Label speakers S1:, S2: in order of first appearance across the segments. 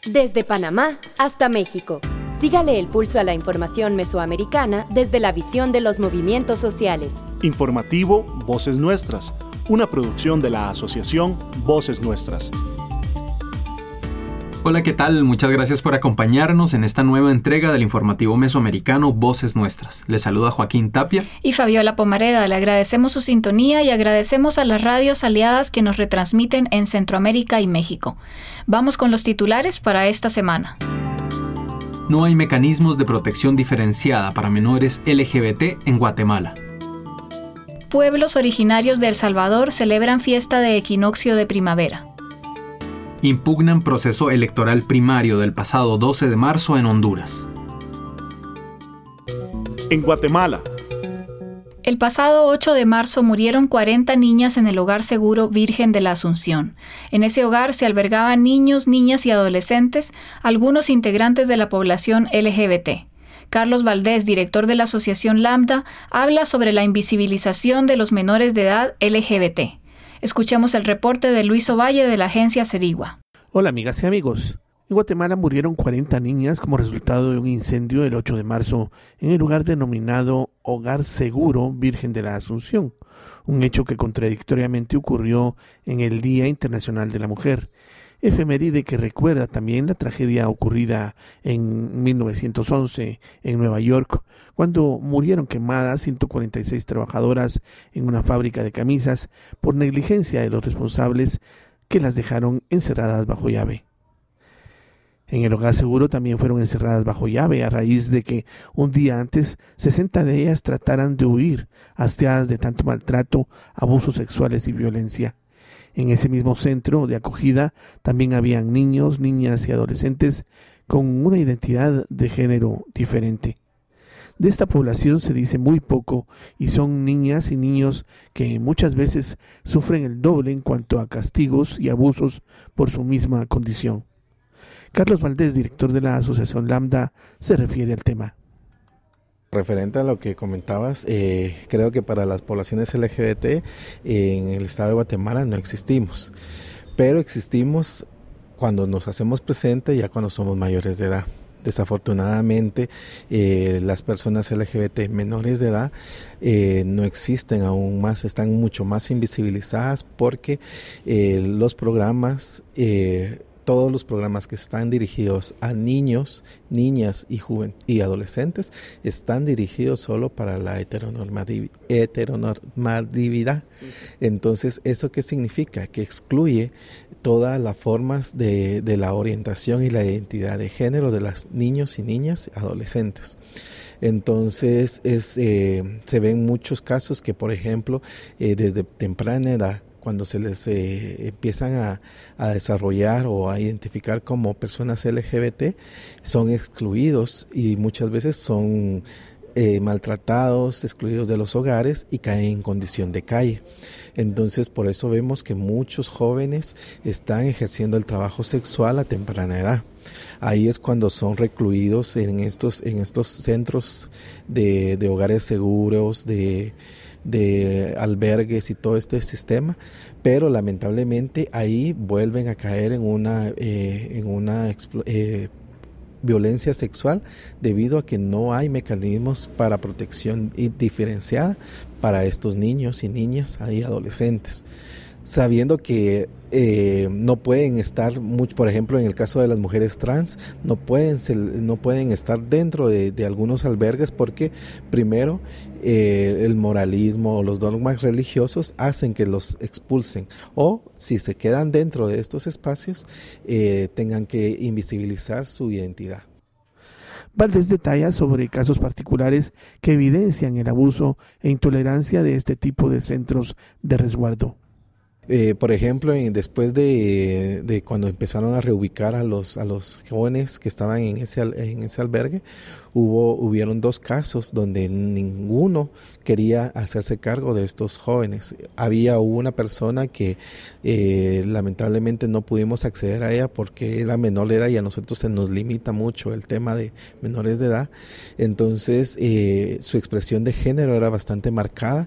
S1: Desde Panamá hasta México. Sígale el pulso a la información mesoamericana desde la visión de los movimientos sociales.
S2: Informativo Voces Nuestras, una producción de la asociación Voces Nuestras.
S3: Hola, ¿qué tal? Muchas gracias por acompañarnos en esta nueva entrega del informativo mesoamericano Voces Nuestras. Les saluda Joaquín Tapia
S4: y Fabiola Pomareda. Le agradecemos su sintonía y agradecemos a las radios aliadas que nos retransmiten en Centroamérica y México. Vamos con los titulares para esta semana.
S3: No hay mecanismos de protección diferenciada para menores LGBT en Guatemala.
S4: Pueblos originarios de El Salvador celebran fiesta de equinoccio de primavera.
S3: Impugnan proceso electoral primario del pasado 12 de marzo en Honduras.
S2: En Guatemala.
S4: El pasado 8 de marzo murieron 40 niñas en el Hogar Seguro Virgen de la Asunción. En ese hogar se albergaban niños, niñas y adolescentes, algunos integrantes de la población LGBT. Carlos Valdés, director de la Asociación Lambda, habla sobre la invisibilización de los menores de edad LGBT. Escuchemos el reporte de Luis Ovalle de la agencia Cerigua.
S5: Hola amigas y amigos. En Guatemala murieron 40 niñas como resultado de un incendio el 8 de marzo en el lugar denominado Hogar Seguro Virgen de la Asunción, un hecho que contradictoriamente ocurrió en el Día Internacional de la Mujer, efeméride que recuerda también la tragedia ocurrida en 1911 en Nueva York, cuando murieron quemadas 146 trabajadoras en una fábrica de camisas por negligencia de los responsables que las dejaron encerradas bajo llave. En el Hogar Seguro también fueron encerradas bajo llave a raíz de que un día antes 60 de ellas trataran de huir, hastiadas de tanto maltrato, abusos sexuales y violencia. En ese mismo centro de acogida también habían niños, niñas y adolescentes con una identidad de género diferente. De esta población se dice muy poco y son niñas y niños que muchas veces sufren el doble en cuanto a castigos y abusos por su misma condición. Carlos Valdés, director de la Asociación Lambda, se refiere al tema.
S6: Referente a lo que comentabas, creo que para las poblaciones LGBT en el estado de Guatemala no existimos, pero existimos cuando nos hacemos presente ya cuando somos mayores de edad. Desafortunadamente, las personas LGBT menores de edad no existen aún más, están mucho más invisibilizadas porque los programas... Todos los programas que están dirigidos a niños, niñas y adolescentes están dirigidos solo para la heteronormatividad. Entonces, ¿eso qué significa? Que excluye todas las formas de la orientación y la identidad de género de los niños y niñas adolescentes. Entonces, se ven muchos casos que, por ejemplo, desde temprana edad, cuando se les empiezan a desarrollar o a identificar como personas LGBT, son excluidos y muchas veces son maltratados, excluidos de los hogares y caen en condición de calle. Entonces, por eso vemos que muchos jóvenes están ejerciendo el trabajo sexual a temprana edad. Ahí es cuando son recluidos en estos centros de hogares seguros, de albergues y todo este sistema, pero lamentablemente ahí vuelven a caer en una violencia sexual debido a que no hay mecanismos para protección diferenciada para estos niños y niñas y adolescentes, sabiendo que no pueden estar, por ejemplo en el caso de las mujeres trans, no pueden estar dentro de algunos albergues porque primero el moralismo o los dogmas religiosos hacen que los expulsen, o si se quedan dentro de estos espacios tengan que invisibilizar su identidad.
S5: Valdés detalla sobre casos particulares que evidencian el abuso e intolerancia de este tipo de centros de resguardo.
S6: Por ejemplo, después de cuando empezaron a reubicar a los jóvenes que estaban en ese albergue, hubieron 2 casos donde ninguno quería hacerse cargo de estos jóvenes. Hubo una persona que lamentablemente no pudimos acceder a ella porque era menor de edad y a nosotros se nos limita mucho el tema de menores de edad. Entonces su expresión de género era bastante marcada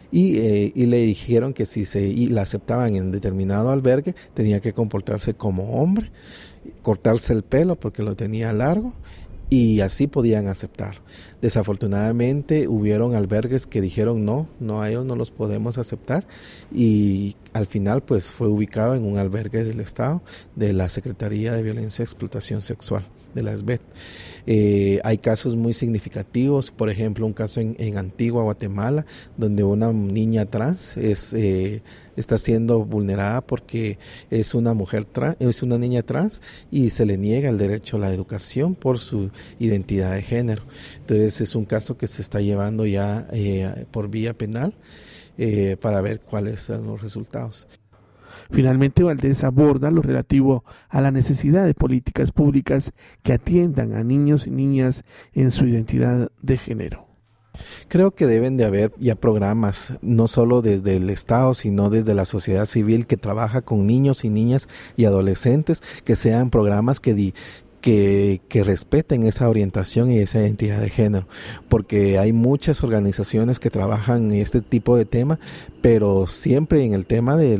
S6: y le dijeron que si la aceptaban en determinado albergue tenía que comportarse como hombre, cortarse el pelo porque lo tenía largo, y así podían aceptar. Desafortunadamente hubieron albergues que dijeron no, a ellos no los podemos aceptar, y al final pues fue ubicado en un albergue del Estado de la Secretaría de Violencia y Explotación Sexual, de la SBET. Hay casos muy significativos, por ejemplo un caso en Antigua, Guatemala, donde una niña trans está siendo vulnerada porque es una niña trans y se le niega el derecho a la educación por su identidad de género. Entonces es un caso que se está llevando ya por vía penal para ver cuáles son los resultados.
S5: Finalmente, Valdés aborda lo relativo a la necesidad de políticas públicas que atiendan a niños y niñas en su identidad de género.
S6: Creo que deben de haber ya programas, no solo desde el Estado, sino desde la sociedad civil que trabaja con niños y niñas y adolescentes, que sean programas que respeten esa orientación y esa identidad de género, porque hay muchas organizaciones que trabajan en este tipo de tema, pero siempre en el tema de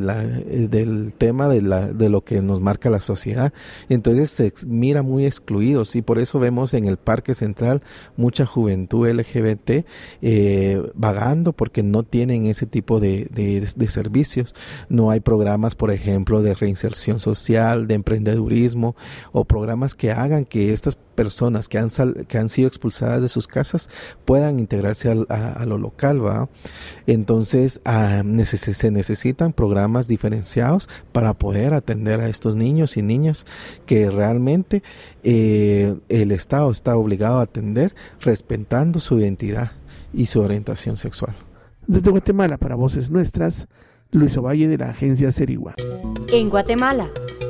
S6: lo que nos marca la sociedad. Entonces se mira muy excluidos, y por eso vemos en el Parque Central mucha juventud LGBT vagando, porque no tienen ese tipo de servicios. No hay programas, por ejemplo, de reinserción social, de emprendedurismo, o programas que hagan que estas personas que han sido expulsadas de sus casas puedan integrarse a lo local, ¿va? Entonces se necesitan programas diferenciados para poder atender a estos niños y niñas que realmente el Estado está obligado a atender, respetando su identidad y su orientación sexual.
S5: Desde Guatemala, para Voces Nuestras, Luis Ovalle, de la agencia Cerigua.
S1: En Guatemala.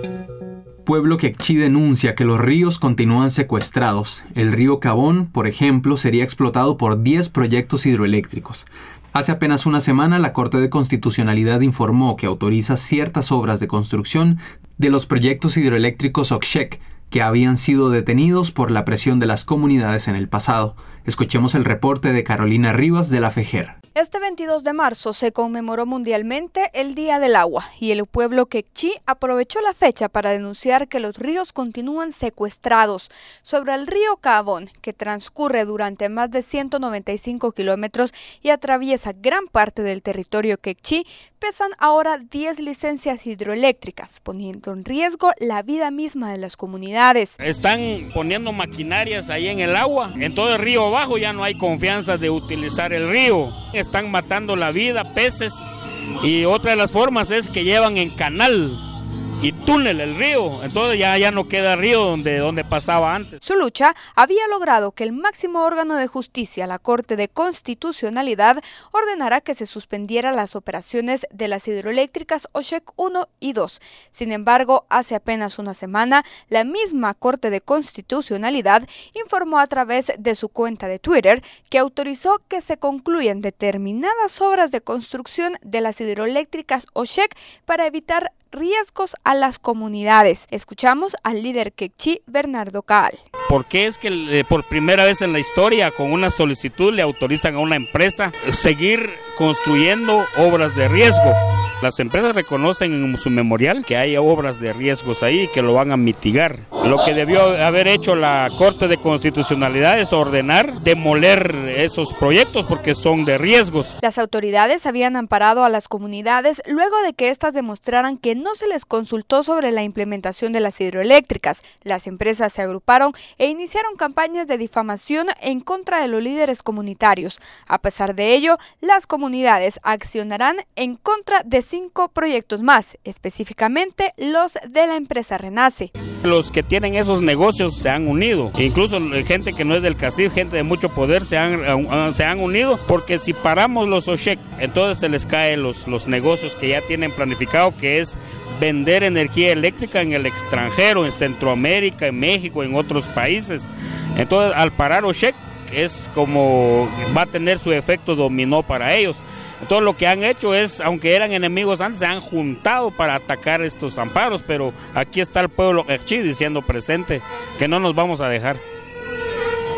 S3: Pueblo Quechí denuncia que los ríos continúan secuestrados. El río Cabón, por ejemplo, sería explotado por 10 proyectos hidroeléctricos. Hace apenas una semana, la Corte de Constitucionalidad informó que autoriza ciertas obras de construcción de los proyectos hidroeléctricos Oxxec, que habían sido detenidos por la presión de las comunidades en el pasado. Escuchemos el reporte de Carolina Rivas, de la FEJER.
S7: Este 22 de marzo se conmemoró mundialmente el Día del Agua, y el pueblo quechí aprovechó la fecha para denunciar que los ríos continúan secuestrados. Sobre el río Cabón, que transcurre durante más de 195 kilómetros y atraviesa gran parte del territorio quechí, pesan ahora 10 licencias hidroeléctricas, poniendo en riesgo la vida misma de las comunidades.
S8: Están poniendo maquinarias ahí en el agua, en todo el río abajo ya no hay confianza de utilizar el río. Están matando la vida, peces, y otra de las formas es que llevan en canal y túnel el río, entonces ya no queda río donde pasaba antes.
S7: Su lucha había logrado que el máximo órgano de justicia, la Corte de Constitucionalidad, ordenara que se suspendiera las operaciones de las hidroeléctricas Oxxec 1 y 2. Sin embargo, hace apenas una semana, la misma Corte de Constitucionalidad informó a través de su cuenta de Twitter que autorizó que se concluyan determinadas obras de construcción de las hidroeléctricas Oxxec para evitar riesgos a las comunidades. Escuchamos al líder quechí, Bernardo Caal.
S8: ¿Por qué es que por primera vez en la historia, con una solicitud, le autorizan a una empresa seguir construyendo obras de riesgo? Las empresas reconocen en su memorial que hay obras de riesgos ahí y que lo van a mitigar. Lo que debió haber hecho la Corte de Constitucionalidad es ordenar demoler esos proyectos porque son de riesgos.
S7: Las autoridades habían amparado a las comunidades luego de que éstas demostraran que no se les consultó sobre la implementación de las hidroeléctricas. Las empresas se agruparon e iniciaron campañas de difamación en contra de los líderes comunitarios. A pesar de ello, las comunidades accionarán en contra de 5 proyectos más, específicamente los de la empresa Renace.
S8: Los que tienen esos negocios se han unido, incluso gente que no es del CACIF, gente de mucho poder se han unido, porque si paramos los Oxxec, entonces se les caen los negocios que ya tienen planificado, que es vender energía eléctrica en el extranjero, en Centroamérica, en México, en otros países. Entonces, al parar Oxxec, es como va a tener su efecto dominó para ellos. Entonces lo que han hecho es, aunque eran enemigos antes, se han juntado para atacar estos amparos, pero aquí está el pueblo quechí diciendo presente que no nos vamos a dejar.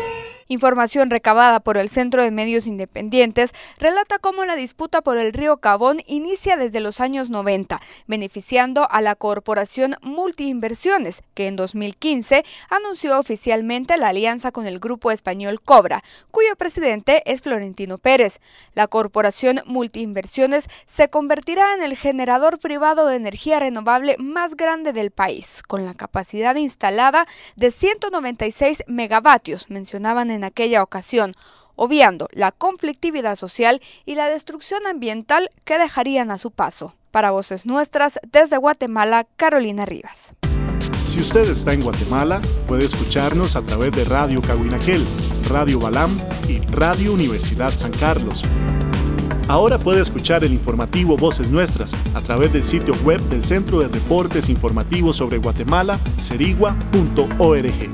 S7: Información recabada por el Centro de Medios Independientes relata cómo la disputa por el río Cabón inicia desde los años 90, beneficiando a la Corporación Multiinversiones, que en 2015 anunció oficialmente la alianza con el grupo español Cobra, cuyo presidente es Florentino Pérez. La Corporación Multiinversiones se convertirá en el generador privado de energía renovable más grande del país, con la capacidad instalada de 196 megavatios, mencionaban en aquella ocasión, obviando la conflictividad social y la destrucción ambiental que dejarían a su paso. Para Voces Nuestras, desde Guatemala, Carolina Rivas.
S2: Si usted está en Guatemala, puede escucharnos a través de Radio Cahuinaquel, Radio Balam y Radio Universidad San Carlos. Ahora puede escuchar el informativo Voces Nuestras a través del sitio web del Centro de Reportes Informativos sobre Guatemala, cerigua.org.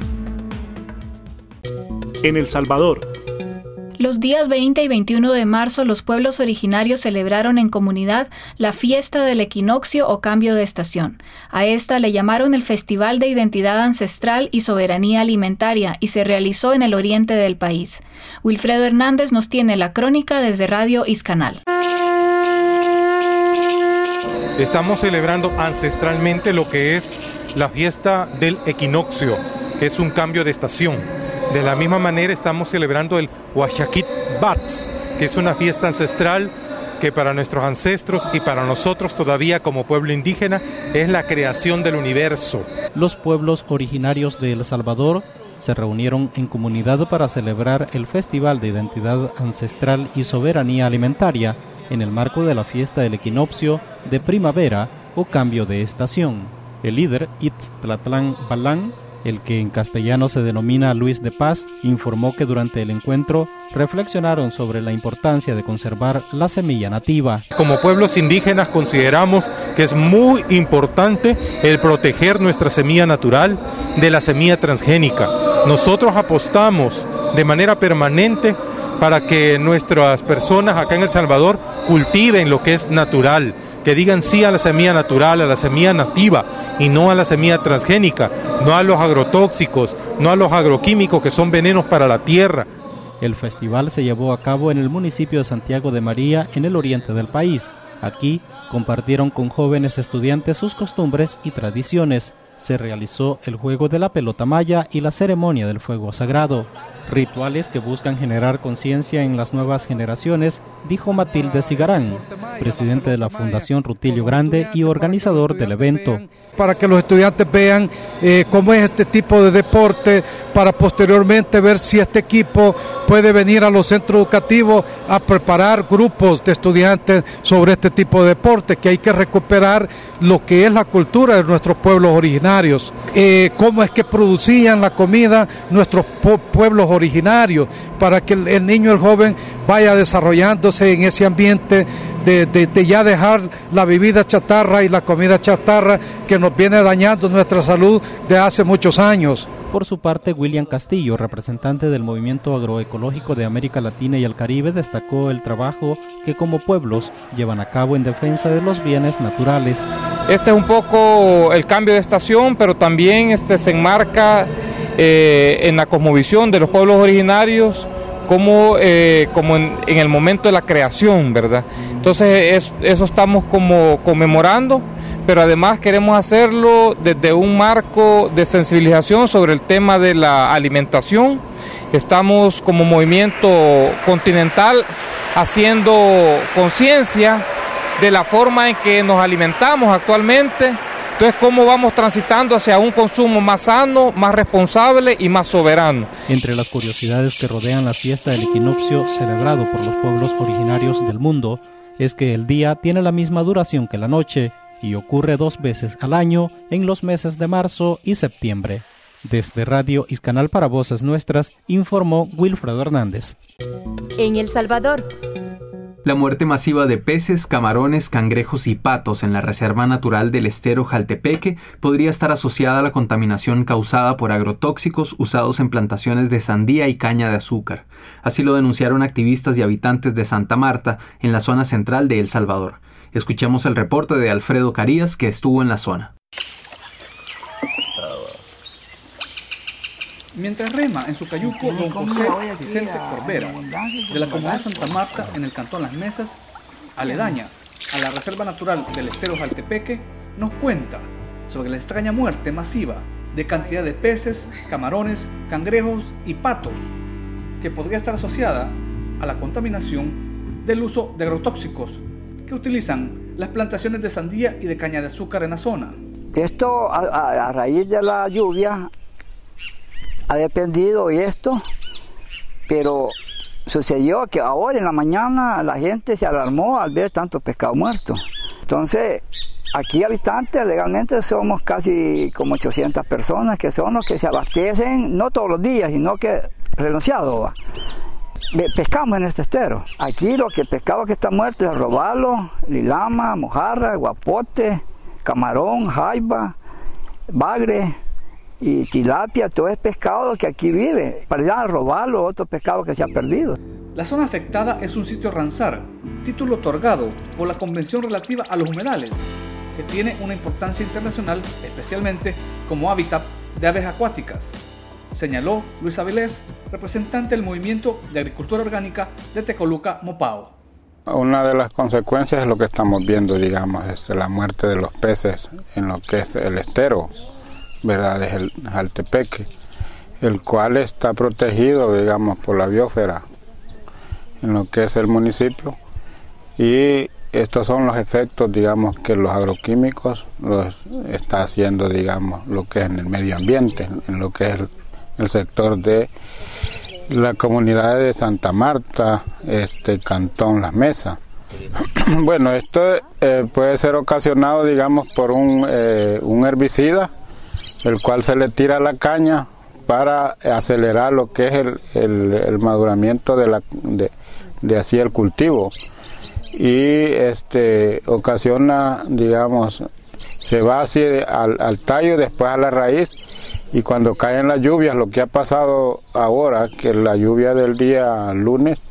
S2: En El Salvador.
S4: Los días 20 y 21 de marzo, los pueblos originarios celebraron en comunidad la fiesta del equinoccio o cambio de estación. A esta le llamaron el Festival de Identidad Ancestral y Soberanía Alimentaria y se realizó en el oriente del país. Wilfredo Hernández nos tiene la crónica desde Radio Iscanal.
S9: Estamos celebrando ancestralmente lo que es la fiesta del equinoccio, que es un cambio de estación. De la misma manera estamos celebrando el Huachakit Bats, que es una fiesta ancestral que para nuestros ancestros y para nosotros todavía como pueblo indígena es la creación del universo.
S10: Los pueblos originarios de El Salvador se reunieron en comunidad para celebrar el Festival de Identidad Ancestral y Soberanía Alimentaria en el marco de la fiesta del equinoccio de primavera o cambio de estación. El líder Itztlatlán Balán, el que en castellano se denomina Luis de Paz, informó que durante el encuentro reflexionaron sobre la importancia de conservar la semilla nativa.
S9: Como pueblos indígenas consideramos que es muy importante el proteger nuestra semilla natural de la semilla transgénica. Nosotros apostamos de manera permanente para que nuestras personas acá en El Salvador cultiven lo que es natural, que digan sí a la semilla natural, a la semilla nativa y no a la semilla transgénica, no a los agrotóxicos, no a los agroquímicos que son venenos para la tierra.
S10: El festival se llevó a cabo en el municipio de Santiago de María, en el oriente del país. Aquí compartieron con jóvenes estudiantes sus costumbres y tradiciones. Se realizó el juego de la pelota maya y la ceremonia del fuego sagrado, rituales que buscan generar conciencia en las nuevas generaciones, dijo Matilde Cigarán, presidente de la Fundación Rutilio Grande y organizador del evento.
S11: Para que los estudiantes vean cómo es este tipo de deporte, para posteriormente ver si este equipo puede venir a los centros educativos a preparar grupos de estudiantes sobre este tipo de deporte, que hay que recuperar lo que es la cultura de nuestros pueblos originarios, cómo es que producían la comida nuestros pueblos originarios, para que el niño, el joven vaya desarrollándose en ese ambiente de ya dejar la bebida chatarra y la comida chatarra que nos viene dañando nuestra salud de hace muchos años.
S10: Por su parte, William Castillo, representante del Movimiento Agroecológico de América Latina y el Caribe, destacó el trabajo que como pueblos llevan a cabo en defensa de los bienes naturales.
S12: Este es un poco el cambio de estación, pero también se enmarca en la cosmovisión de los pueblos originarios como en el momento de la creación, ¿verdad? Entonces eso estamos como conmemorando, pero además queremos hacerlo desde un marco de sensibilización sobre el tema de la alimentación. Estamos como movimiento continental haciendo conciencia de la forma en que nos alimentamos actualmente. Entonces, cómo vamos transitando hacia un consumo más sano, más responsable y más soberano.
S10: Entre las curiosidades que rodean la fiesta del equinoccio celebrado por los pueblos originarios del mundo es que el día tiene la misma duración que la noche y ocurre 2 veces al año en los meses de marzo y septiembre. Desde Radio Iscanal para Voces Nuestras, informó Wilfredo Hernández.
S1: En El Salvador.
S3: La muerte masiva de peces, camarones, cangrejos y patos en la Reserva Natural del Estero Jaltepeque podría estar asociada a la contaminación causada por agrotóxicos usados en plantaciones de sandía y caña de azúcar. Así lo denunciaron activistas y habitantes de Santa Marta, en la zona central de El Salvador. Escuchemos el reporte de Alfredo Carías, que estuvo en la zona.
S13: Mientras rema en su cayuco don José Vicente Corbera, de la comunidad Santa Marta en el cantón Las Mesas, aledaña a la Reserva Natural del Estero Jaltepeque, nos cuenta sobre la extraña muerte masiva de cantidad de peces, camarones, cangrejos y patos que podría estar asociada a la contaminación del uso de agrotóxicos que utilizan las plantaciones de sandía y de caña de azúcar en la zona.
S14: Esto a raíz de la lluvia ha dependido esto, pero sucedió que ahora en la mañana la gente se alarmó al ver tanto pescado muerto. Entonces, aquí habitantes legalmente somos casi como 800 personas que son los que se abastecen, no todos los días, sino que renunciado. Pescamos en este estero. Aquí lo que pescado que está muerto es el robalo, lilama, mojarra, guapote, camarón, jaiba, bagre y tilapia. Todo es pescado que aquí vive. Para allá el robalo, otro pescado que se ha perdido.
S13: La zona afectada es un sitio Ramsar, título otorgado por la Convención relativa a los humedales, que tiene una importancia internacional, especialmente como hábitat de aves acuáticas, señaló Luis Avilés, representante del Movimiento de Agricultura Orgánica de Tecoluca, Mopao.
S15: Una de las consecuencias es lo que estamos viendo, digamos, la muerte de los peces en lo que es el estero, ¿verdad? Es el Jaltepeque, el cual está protegido, digamos, por la biosfera en lo que es el municipio, y estos son los efectos, digamos, que los agroquímicos los está haciendo, digamos, lo que es en el medio ambiente, en lo que es el sector de la comunidad de Santa Marta, cantón Las Mesas. Bueno, esto puede ser ocasionado, digamos, por un herbicida, el cual se le tira a la caña para acelerar lo que es el maduramiento de así el cultivo, y ocasiona, digamos, se va así al tallo, después a la raíz, y cuando caen las lluvias, lo que ha pasado ahora, que la lluvia del día lunes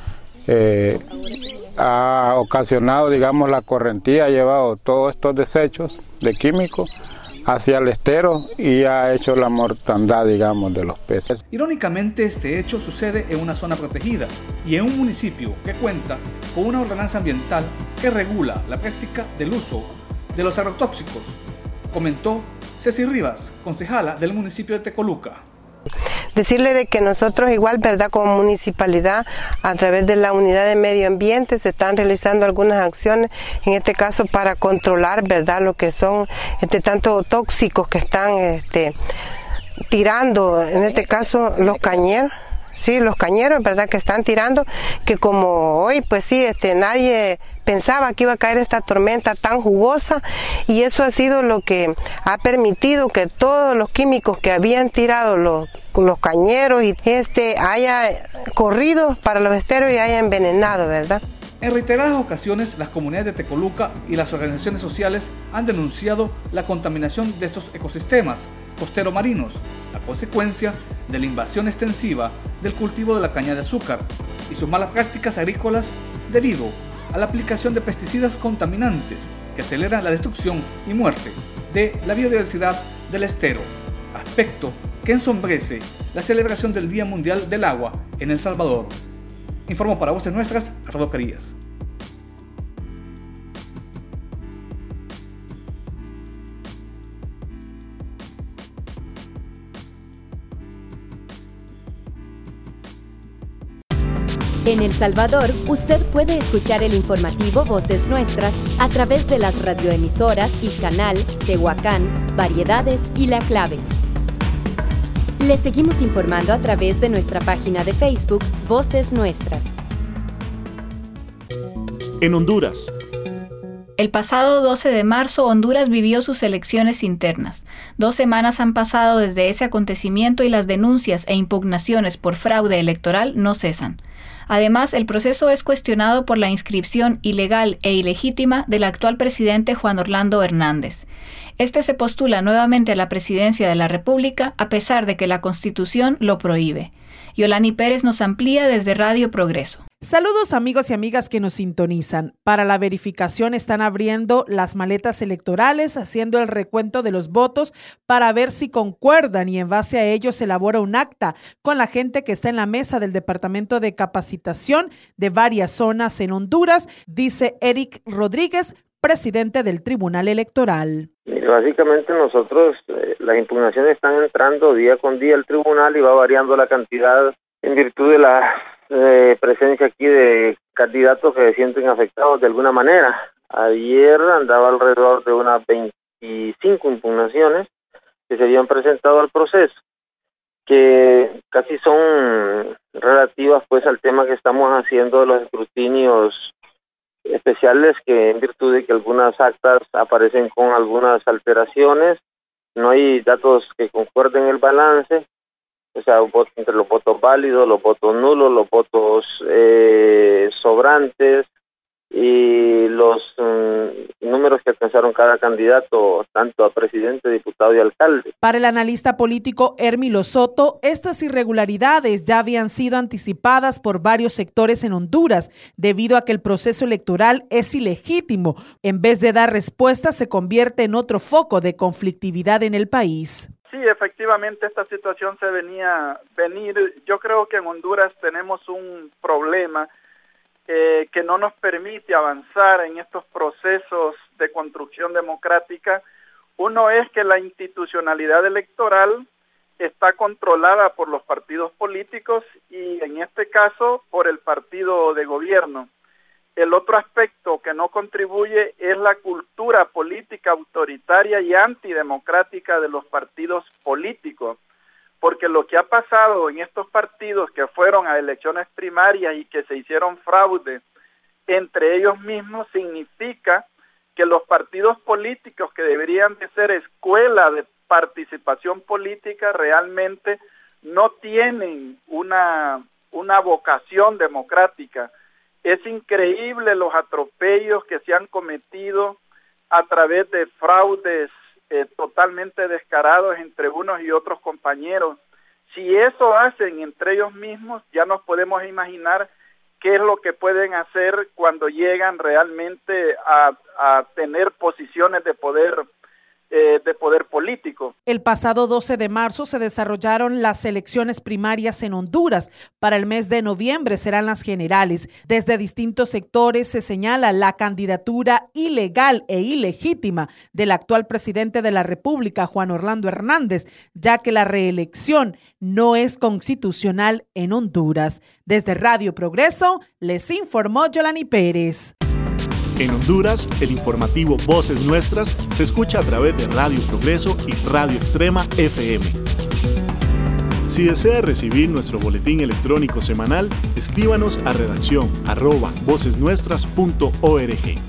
S15: ha ocasionado, digamos, la correntía ha llevado todos estos desechos de químicos hacia el estero y ha hecho la mortandad, digamos, de los peces.
S13: Irónicamente, este hecho sucede en una zona protegida y en un municipio que cuenta con una ordenanza ambiental que regula la práctica del uso de los agrotóxicos, comentó Ceci Rivas, concejala del municipio de Tecoluca.
S16: Decirle de que nosotros igual, ¿verdad?, como municipalidad, a través de la unidad de medio ambiente se están realizando algunas acciones, en este caso para controlar, ¿verdad?, lo que son tanto tóxicos que están tirando, en este caso los cañeros. Sí, los cañeros, ¿verdad?, que están tirando, que como hoy, pues sí, nadie pensaba que iba a caer esta tormenta tan jugosa, y eso ha sido lo que ha permitido que todos los químicos que habían tirado los cañeros y haya corrido para los esteros y haya envenenado, ¿verdad?
S13: En reiteradas ocasiones, las comunidades de Tecoluca y las organizaciones sociales han denunciado la contaminación de estos ecosistemas costero-marinos, a consecuencia de la invasión extensiva del cultivo de la caña de azúcar y sus malas prácticas agrícolas debido a la aplicación de pesticidas contaminantes que aceleran la destrucción y muerte de la biodiversidad del estero, aspecto que ensombrece la celebración del Día Mundial del Agua en El Salvador. Informó para Voces Nuestras, Alfredo Carías.
S1: En El Salvador, usted puede escuchar el informativo Voces Nuestras a través de las radioemisoras Iscanal, Tehuacán, Variedades y La Clave. Le seguimos informando a través de nuestra página de Facebook Voces Nuestras.
S2: En Honduras.
S4: El pasado 12 de marzo, Honduras vivió sus elecciones internas. 2 semanas han pasado desde ese acontecimiento y las denuncias e impugnaciones por fraude electoral no cesan. Además, el proceso es cuestionado por la inscripción ilegal e ilegítima del actual presidente Juan Orlando Hernández. Este se postula nuevamente a la presidencia de la República a pesar de que la Constitución lo prohíbe. Yolani Pérez nos amplía desde Radio Progreso.
S17: Saludos amigos y amigas que nos sintonizan. Para la verificación están abriendo las maletas electorales, haciendo el recuento de los votos para ver si concuerdan y en base a ello se elabora un acta con la gente que está en la mesa del Departamento de Capacitación de varias zonas en Honduras, dice Eric Rodríguez, presidente del Tribunal Electoral.
S18: Básicamente nosotros, las impugnaciones están entrando día con día al tribunal y va variando la cantidad en virtud de la presencia aquí de candidatos que se sienten afectados de alguna manera. Ayer andaba alrededor de unas 25 impugnaciones que se habían presentado al proceso, que casi son relativas pues al tema que estamos haciendo de los escrutinios especiales, que en virtud de que algunas actas aparecen con algunas alteraciones, no hay datos que concuerden el balance, o sea, entre los votos válidos, los votos nulos, los votos sobrantes y los números que alcanzaron cada candidato, tanto a presidente, diputado y alcalde.
S17: Para el analista político Hermilo Soto, estas irregularidades ya habían sido anticipadas por varios sectores en Honduras, debido a que el proceso electoral es ilegítimo. En vez de dar respuesta, se convierte en otro foco de conflictividad en el país.
S19: Sí, efectivamente esta situación se venía venir. Yo creo que en Honduras tenemos un problema que no nos permite avanzar en estos procesos de construcción democrática. Uno es que la institucionalidad electoral está controlada por los partidos políticos y en este caso por el partido de gobierno. El otro aspecto que no contribuye es la cultura política autoritaria y antidemocrática de los partidos políticos, porque lo que ha pasado en estos partidos que fueron a elecciones primarias y que se hicieron fraude entre ellos mismos significa que los partidos políticos, que deberían de ser escuela de participación política, realmente no tienen una vocación democrática. Es increíble los atropellos que se han cometido a través de fraudes totalmente descarados entre unos y otros compañeros. Si eso hacen entre ellos mismos, ya nos podemos imaginar qué es lo que pueden hacer cuando llegan realmente a tener posiciones de poder político.
S17: El pasado 12 de marzo se desarrollaron las elecciones primarias en Honduras. Para el mes de noviembre serán las generales. Desde distintos sectores se señala la candidatura ilegal e ilegítima del actual presidente de la República, Juan Orlando Hernández, ya que la reelección no es constitucional en Honduras. Desde Radio Progreso les informó Yolani Pérez.
S2: En Honduras, el informativo Voces Nuestras se escucha a través de Radio Progreso y Radio Extrema FM. Si desea recibir nuestro boletín electrónico semanal, escríbanos a redacción@vocesnuestras.org.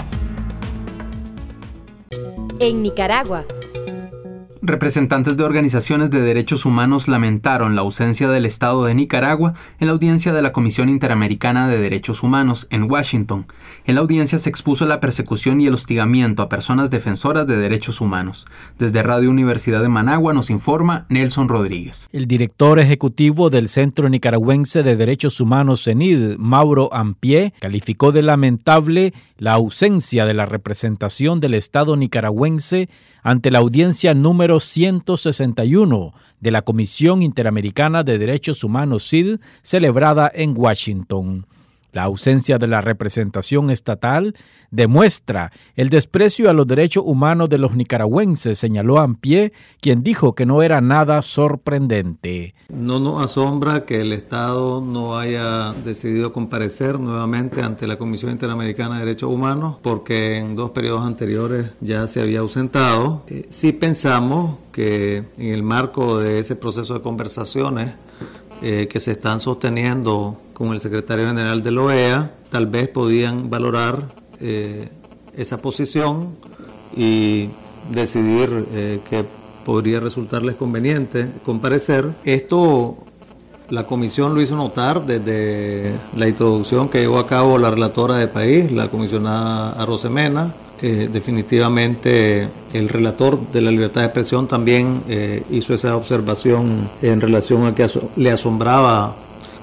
S1: En Nicaragua,
S3: representantes de organizaciones de derechos humanos lamentaron la ausencia del Estado de Nicaragua en la audiencia de la Comisión Interamericana de Derechos Humanos en Washington. En la audiencia se expuso la persecución y el hostigamiento a personas defensoras de derechos humanos. Desde Radio Universidad de Managua nos informa Nelson Rodríguez.
S20: El director ejecutivo del Centro Nicaragüense de Derechos Humanos, CENID, Mauro Ampié, calificó de lamentable la ausencia de la representación del Estado nicaragüense ante la audiencia número 161 de la Comisión Interamericana de Derechos Humanos, CID, celebrada en Washington. La ausencia de la representación estatal demuestra el desprecio a los derechos humanos de los nicaragüenses, señaló Ampié, quien dijo que no era nada sorprendente.
S21: No nos asombra que el Estado no haya decidido comparecer nuevamente ante la Comisión Interamericana de Derechos Humanos, porque en 2 periodos anteriores ya se había ausentado. Sí pensamos que en el marco de ese proceso de conversaciones que se están sosteniendo con el secretario general de la OEA, tal vez podían valorar esa posición y decidir que podría resultarles conveniente comparecer. Esto la comisión lo hizo notar desde la introducción que llevó a cabo la relatora de país, la comisionada Arosemena. Definitivamente el relator de la libertad de expresión también hizo esa observación en relación a que le asombraba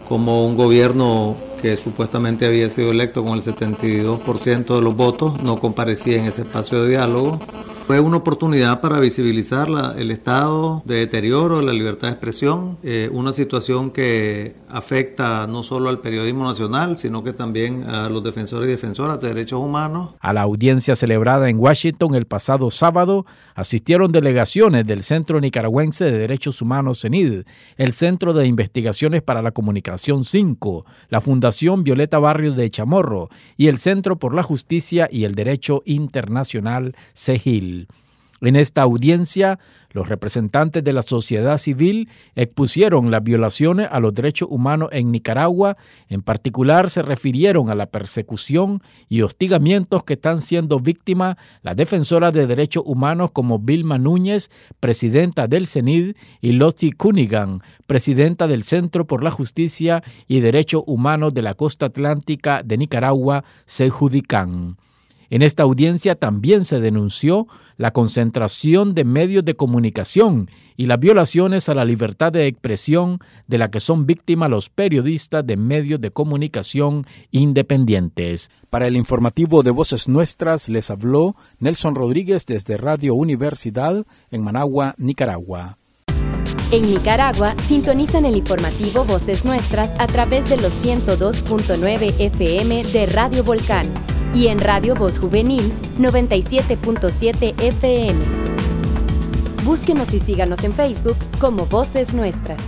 S21: como un gobierno que supuestamente había sido electo con el 72% de los votos no comparecía en ese espacio de diálogo. Fue una oportunidad para visibilizar el estado de deterioro de la libertad de expresión, una situación que afecta no solo al periodismo nacional, sino que también a los defensores y defensoras de derechos humanos.
S20: A la audiencia celebrada en Washington el pasado sábado asistieron delegaciones del Centro Nicaragüense de Derechos Humanos CENID, el Centro de Investigaciones para la Comunicación 5, la Fundación Violeta Barrios de Chamorro y el Centro por la Justicia y el Derecho Internacional CEGIL. En esta audiencia, los representantes de la sociedad civil expusieron las violaciones a los derechos humanos en Nicaragua. En particular, se refirieron a la persecución y hostigamientos que están siendo víctimas las defensoras de derechos humanos como Vilma Núñez, presidenta del CENID, y Lottie Cunningham, presidenta del Centro por la Justicia y Derechos Humanos de la Costa Atlántica de Nicaragua, CEJUDICAN. En esta audiencia también se denunció la concentración de medios de comunicación y las violaciones a la libertad de expresión de la que son víctimas los periodistas de medios de comunicación independientes. Para el informativo de Voces Nuestras les habló Nelson Rodríguez desde Radio Universidad en Managua, Nicaragua.
S1: En Nicaragua, sintonizan el informativo Voces Nuestras a través de los 102.9 FM de Radio Volcán y en Radio Voz Juvenil 97.7 FM. Búsquenos y síganos en Facebook como Voces Nuestras.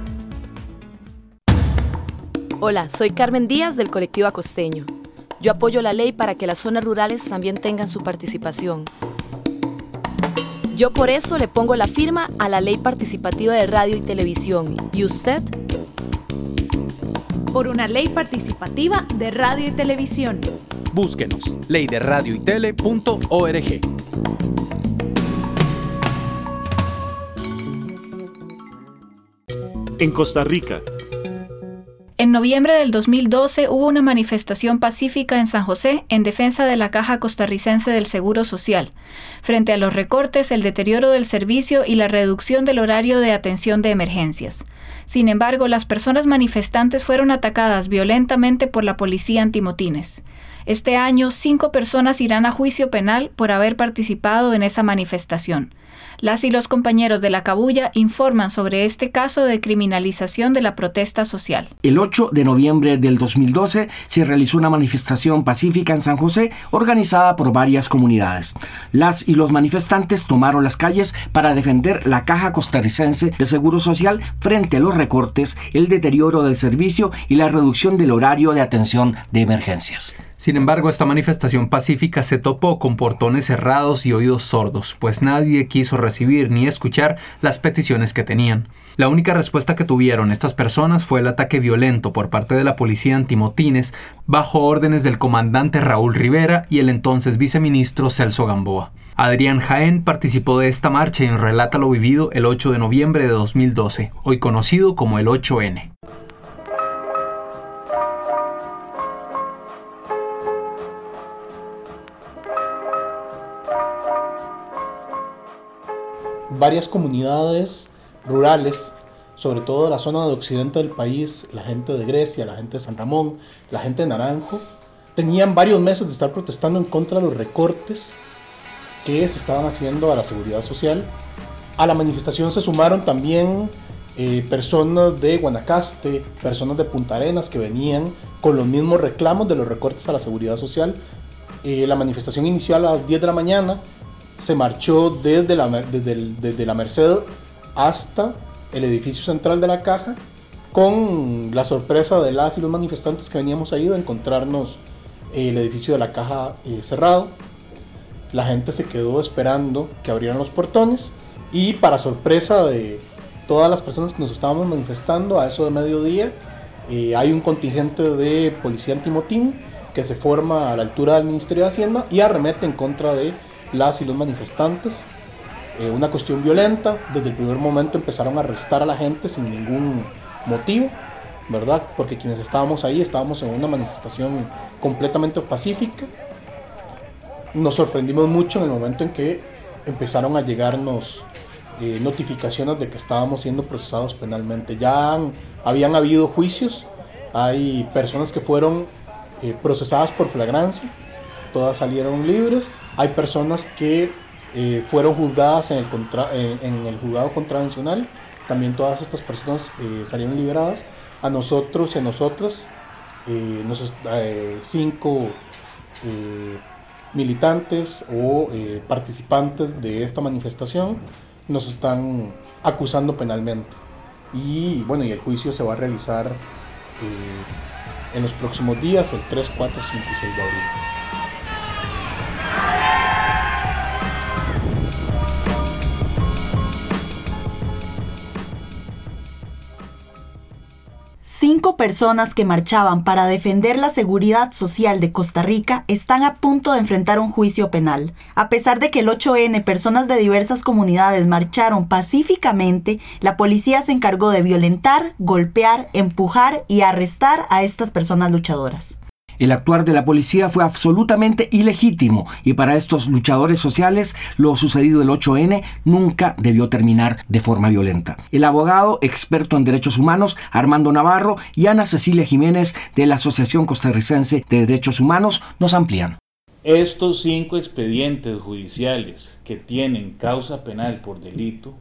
S6: Hola, soy Carmen Díaz del colectivo Acosteño. Yo apoyo la ley para que las zonas rurales también tengan su participación. Yo por eso le pongo la firma a la Ley Participativa de Radio y Televisión. ¿Y usted?
S22: Por una ley participativa de radio y televisión.
S23: Búsquenos, leyderadioytele.org.
S2: En Costa Rica.
S4: En noviembre del 2012 hubo una manifestación pacífica en San José en defensa de la Caja Costarricense del Seguro Social, frente a los recortes, el deterioro del servicio y la reducción del horario de atención de emergencias. Sin embargo, las personas manifestantes fueron atacadas violentamente por la policía antimotines. Este año, 5 personas irán a juicio penal por haber participado en esa manifestación. Las y los compañeros de La Cabulla informan sobre este caso de criminalización de la protesta social.
S24: El 8 de noviembre del 2012 se realizó una manifestación pacífica en San José organizada por varias comunidades. Las y los manifestantes tomaron las calles para defender la Caja Costarricense de Seguro Social frente a los recortes, el deterioro del servicio y la reducción del horario de atención de emergencias.
S3: Sin embargo, esta manifestación pacífica se topó con portones cerrados y oídos sordos, pues nadie quiso recibir ni escuchar las peticiones que tenían. La única respuesta que tuvieron estas personas fue el ataque violento por parte de la policía antimotines bajo órdenes del comandante Raúl Rivera y el entonces viceministro Celso Gamboa. Adrián Jaén participó de esta marcha y nos relata lo vivido el 8 de noviembre de 2012, hoy conocido como el 8N.
S25: Varias comunidades rurales, sobre todo de la zona de occidente del país, la gente de Grecia, la gente de San Ramón, la gente de Naranjo, tenían varios meses de estar protestando en contra de los recortes que se estaban haciendo a la seguridad social. A la manifestación se sumaron también personas de Guanacaste, personas de Punta Arenas que venían con los mismos reclamos de los recortes a la seguridad social. La manifestación inició a las 10 de la mañana. Se marchó desde la Merced hasta el edificio central de la Caja, con la sorpresa de las y los manifestantes que veníamos ahí de encontrarnos el edificio de la Caja cerrado. La gente se quedó esperando que abrieran los portones y, para sorpresa de todas las personas que nos estábamos manifestando, a eso de mediodía hay un contingente de policía antimotín que se forma a la altura del Ministerio de Hacienda y arremete en contra de las y los manifestantes. Una cuestión violenta. Desde el primer momento empezaron a arrestar a la gente sin ningún motivo, ¿verdad? Porque quienes estábamos ahí estábamos en una manifestación completamente pacífica. Nos sorprendimos mucho en el momento en que empezaron a llegarnos notificaciones de que estábamos siendo procesados penalmente. Ya habían habido juicios Hay personas que fueron procesadas por flagrancia, todas salieron libres. Hay personas que fueron juzgadas en el juzgado contravencional, también todas estas personas salieron liberadas. A nosotros y a nosotras, 5 militantes o participantes de esta manifestación nos están acusando penalmente. Y bueno, y el juicio se va a realizar en los próximos días, el 3, 4, 5 y 6 de abril.
S5: Cinco personas que marchaban para defender la seguridad social de Costa Rica están a punto de enfrentar un juicio penal. A pesar de que el 8N, personas de diversas comunidades marcharon pacíficamente, la policía se encargó de violentar, golpear, empujar y arrestar a estas personas luchadoras.
S24: El actuar de la policía fue absolutamente ilegítimo y para estos luchadores sociales lo sucedido el 8N nunca debió terminar de forma violenta. El abogado experto en derechos humanos Armando Navarro y Ana Cecilia Jiménez de la Asociación Costarricense de Derechos Humanos nos amplían.
S7: Estos 5 expedientes judiciales que tienen causa penal por delito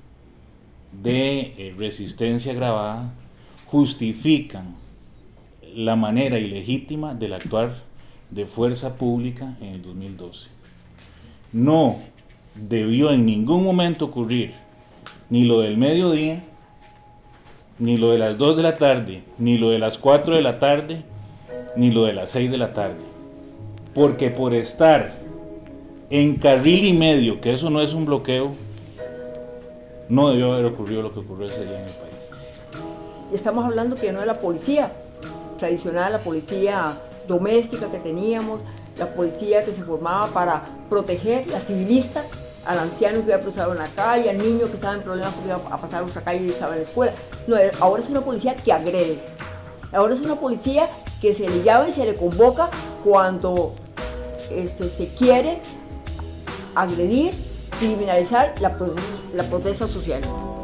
S7: de resistencia agravada justifican la manera ilegítima del actuar de fuerza pública en el 2012. No debió en ningún momento ocurrir ni lo del mediodía, ni lo de las 2 de la tarde, ni lo de las 4 de la tarde, ni lo de las 6 de la tarde. Porque por estar en carril y medio, que eso no es un bloqueo, no debió haber ocurrido lo que ocurrió ese día en el país.
S8: Estamos hablando que no es la policía tradicional, la policía doméstica que teníamos, la policía que se formaba para proteger, la civilista, al anciano que iba cruzado en la calle, al niño que estaba en problemas porque iba a pasar otra calle y estaba en la escuela. No, ahora es una policía que agrede. Ahora es una policía que se le llama y se le convoca cuando se quiere agredir, criminalizar la protesta social.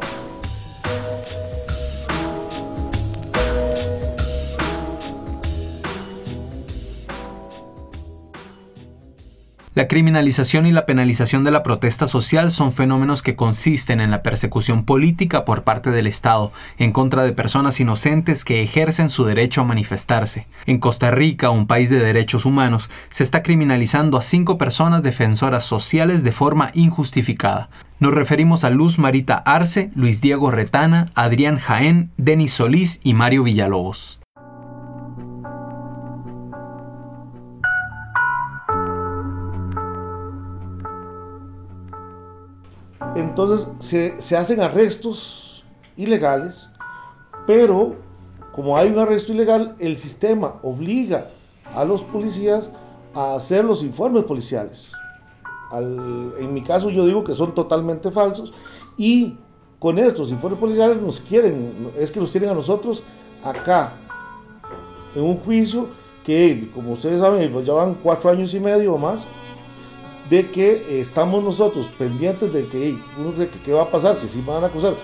S3: La criminalización y la penalización de la protesta social son fenómenos que consisten en la persecución política por parte del Estado en contra de personas inocentes que ejercen su derecho a manifestarse. En Costa Rica, un país de derechos humanos, se está criminalizando a 5 personas defensoras sociales de forma injustificada. Nos referimos a Luz Marita Arce, Luis Diego Retana, Adrián Jaén, Denis Solís y Mario Villalobos.
S9: Entonces se hacen arrestos ilegales, pero como hay un arresto ilegal, el sistema obliga a los policías a hacer los informes policiales. En mi caso yo digo que son totalmente falsos y con estos informes policiales nos tienen a nosotros acá en un juicio que, como ustedes saben, ya van 4 años y medio o más, de que estamos nosotros pendientes de que qué va a pasar, que sí van a acusar.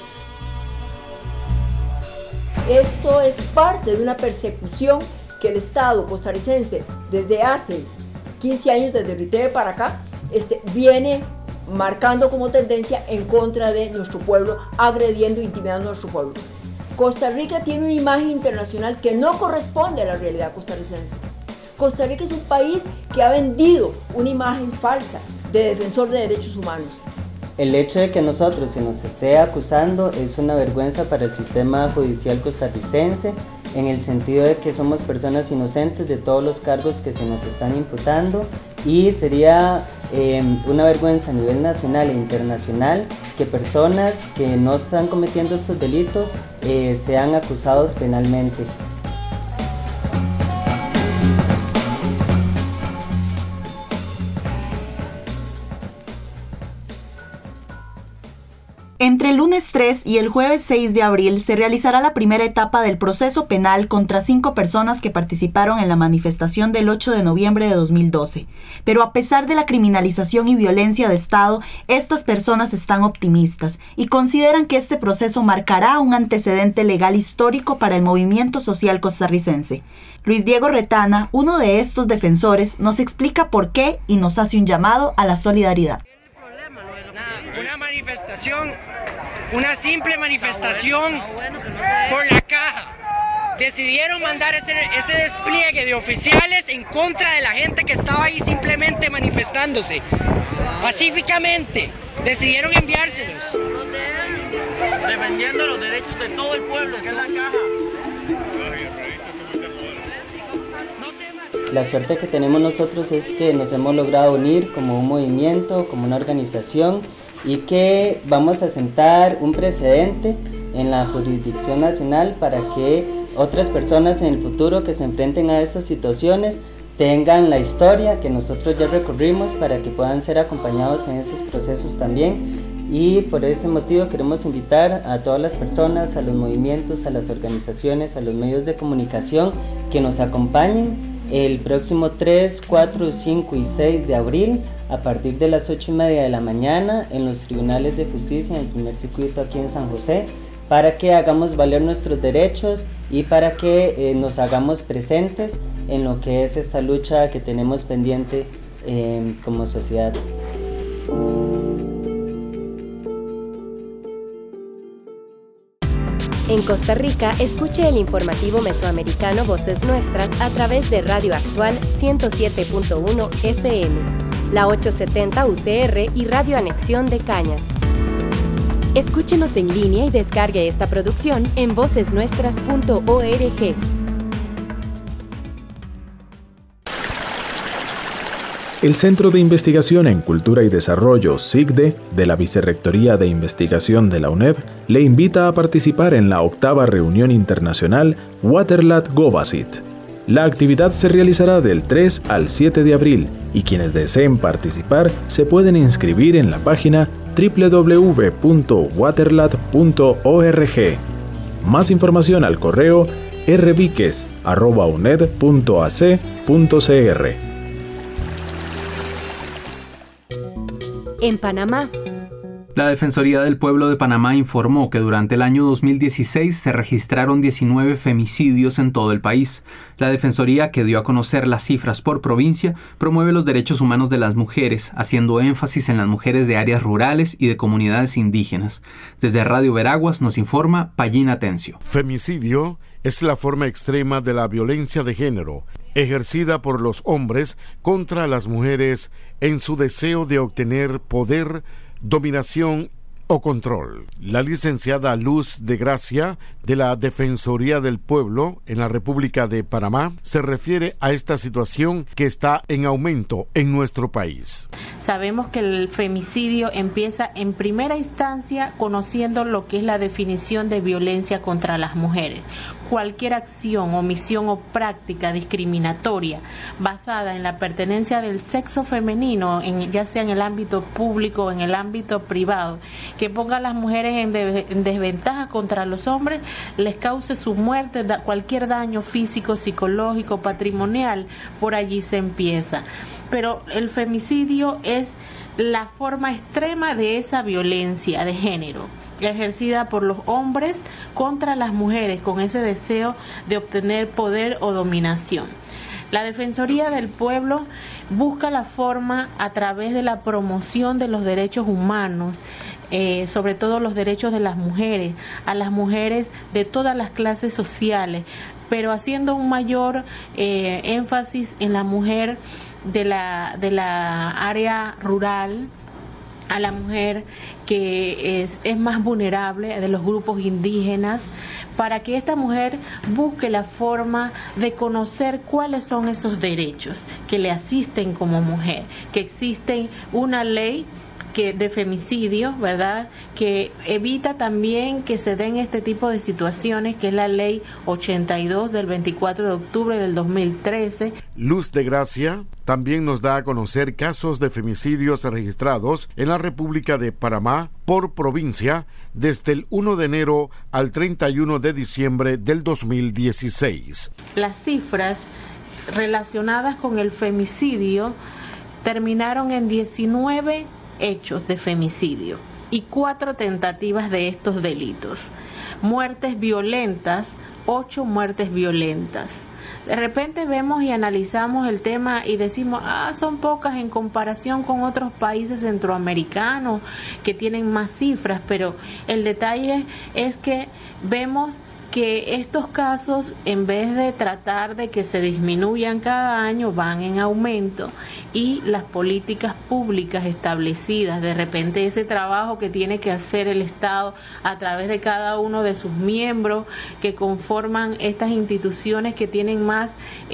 S8: Esto es parte de una persecución que el Estado costarricense desde hace 15 años, desde Riteve para acá, viene marcando como tendencia en contra de nuestro pueblo, agrediendo e intimidando a nuestro pueblo. Costa Rica tiene una imagen internacional que no corresponde a la realidad costarricense. Costa Rica es un país que ha vendido una imagen falsa de defensor de derechos humanos.
S23: El hecho de que nosotros se nos esté acusando es una vergüenza para el sistema judicial costarricense, en el sentido de que somos personas inocentes de todos los cargos que se nos están imputando, y sería una vergüenza a nivel nacional e internacional que personas que no están cometiendo estos delitos sean acusados penalmente.
S5: Entre el lunes 3 y el jueves 6 de abril se realizará la primera etapa del proceso penal contra 5 personas que participaron en la manifestación del 8 de noviembre de 2012. Pero a pesar de la criminalización y violencia de Estado, estas personas están optimistas y consideran que este proceso marcará un antecedente legal histórico para el movimiento social costarricense. Luis Diego Retana, uno de estos defensores, nos explica por qué y nos hace un llamado a la solidaridad.
S10: Una manifestación, una simple manifestación por la caja. Decidieron mandar ese despliegue de oficiales en contra de la gente que estaba ahí simplemente manifestándose. Pacíficamente, decidieron enviárselos.
S11: Defendiendo los derechos de todo el pueblo, que es la caja.
S23: La suerte que tenemos nosotros es que nos hemos logrado unir como un movimiento, como una organización, y que vamos a sentar un precedente en la jurisdicción nacional para que otras personas en el futuro que se enfrenten a estas situaciones tengan la historia que nosotros ya recorrimos para que puedan ser acompañados en esos procesos también. Y por ese motivo queremos invitar a todas las personas, a los movimientos, a las organizaciones, a los medios de comunicación que nos acompañen el próximo 3, 4, 5 y 6 de abril a partir de las 8:30 de la mañana en los tribunales de justicia en el primer circuito aquí en San José, para que hagamos valer nuestros derechos y para que nos hagamos presentes en lo que es esta lucha que tenemos pendiente como sociedad.
S1: En Costa Rica, escuche el informativo mesoamericano Voces Nuestras a través de Radio Actual 107.1 FM, la 870 UCR y Radio Anexión de Cañas. Escúchenos en línea y descargue esta producción en vocesnuestras.org.
S2: El Centro de Investigación en Cultura y Desarrollo, CICDE, de la Vicerrectoría de Investigación de la UNED, le invita a participar en la 8ª reunión internacional Waterlat Govasit. La actividad se realizará del 3 al 7 de abril y quienes deseen participar se pueden inscribir en la página www.waterlat.org. Más información al correo rviques@uned.ac.cr.
S1: En Panamá.
S3: La Defensoría del Pueblo de Panamá informó que durante el año 2016 se registraron 19 femicidios en todo el país. La Defensoría, que dio a conocer las cifras por provincia, promueve los derechos humanos de las mujeres, haciendo énfasis en las mujeres de áreas rurales y de comunidades indígenas. Desde Radio Veraguas nos informa Payín Tencio.
S12: Femicidio es la forma extrema de la violencia de género, ejercida por los hombres contra las mujeres en su deseo de obtener poder, dominación o control. La licenciada Luz de Gracia, de la Defensoría del Pueblo en la República de Panamá, se refiere a esta situación que está en aumento en nuestro país.
S14: Sabemos que el femicidio empieza en primera instancia conociendo lo que es la definición de violencia contra las mujeres. Cualquier acción, omisión o práctica discriminatoria basada en la pertenencia del sexo femenino, ya sea en el ámbito público o en el ámbito privado, que ponga a las mujeres en desventaja contra los hombres, les cause su muerte, cualquier daño físico, psicológico, patrimonial, por allí se empieza. Pero el femicidio es la forma extrema de esa violencia de género, ejercida por los hombres contra las mujeres con ese deseo de obtener poder o dominación. La Defensoría del Pueblo busca la forma a través de la promoción de los derechos humanos, sobre todo los derechos de las mujeres, a las mujeres de todas las clases sociales, pero haciendo un mayor énfasis en la mujer de la área rural, a la mujer que es más vulnerable, de los grupos indígenas, para que esta mujer busque la forma de conocer cuáles son esos derechos que le asisten como mujer, que existe una ley de femicidio, ¿verdad? Que evita también que se den este tipo de situaciones, que es la ley 82 del 24 de octubre del 2013.
S12: Luz de Gracia también nos da a conocer casos de femicidios registrados en la República de Panamá por provincia desde el 1 de enero al 31 de diciembre del 2016.
S14: Las cifras relacionadas con el femicidio terminaron en 19 hechos de femicidio y 4 tentativas de estos delitos. Muertes violentas, 8 muertes violentas. De repente vemos y analizamos el tema y decimos, son pocas en comparación con otros países centroamericanos que tienen más cifras, pero el detalle es que vemos que estos casos, en vez de tratar de que se disminuyan cada año, van en aumento, y las políticas públicas establecidas, de repente ese trabajo que tiene que hacer el Estado a través de cada uno de sus miembros que conforman estas instituciones que tienen más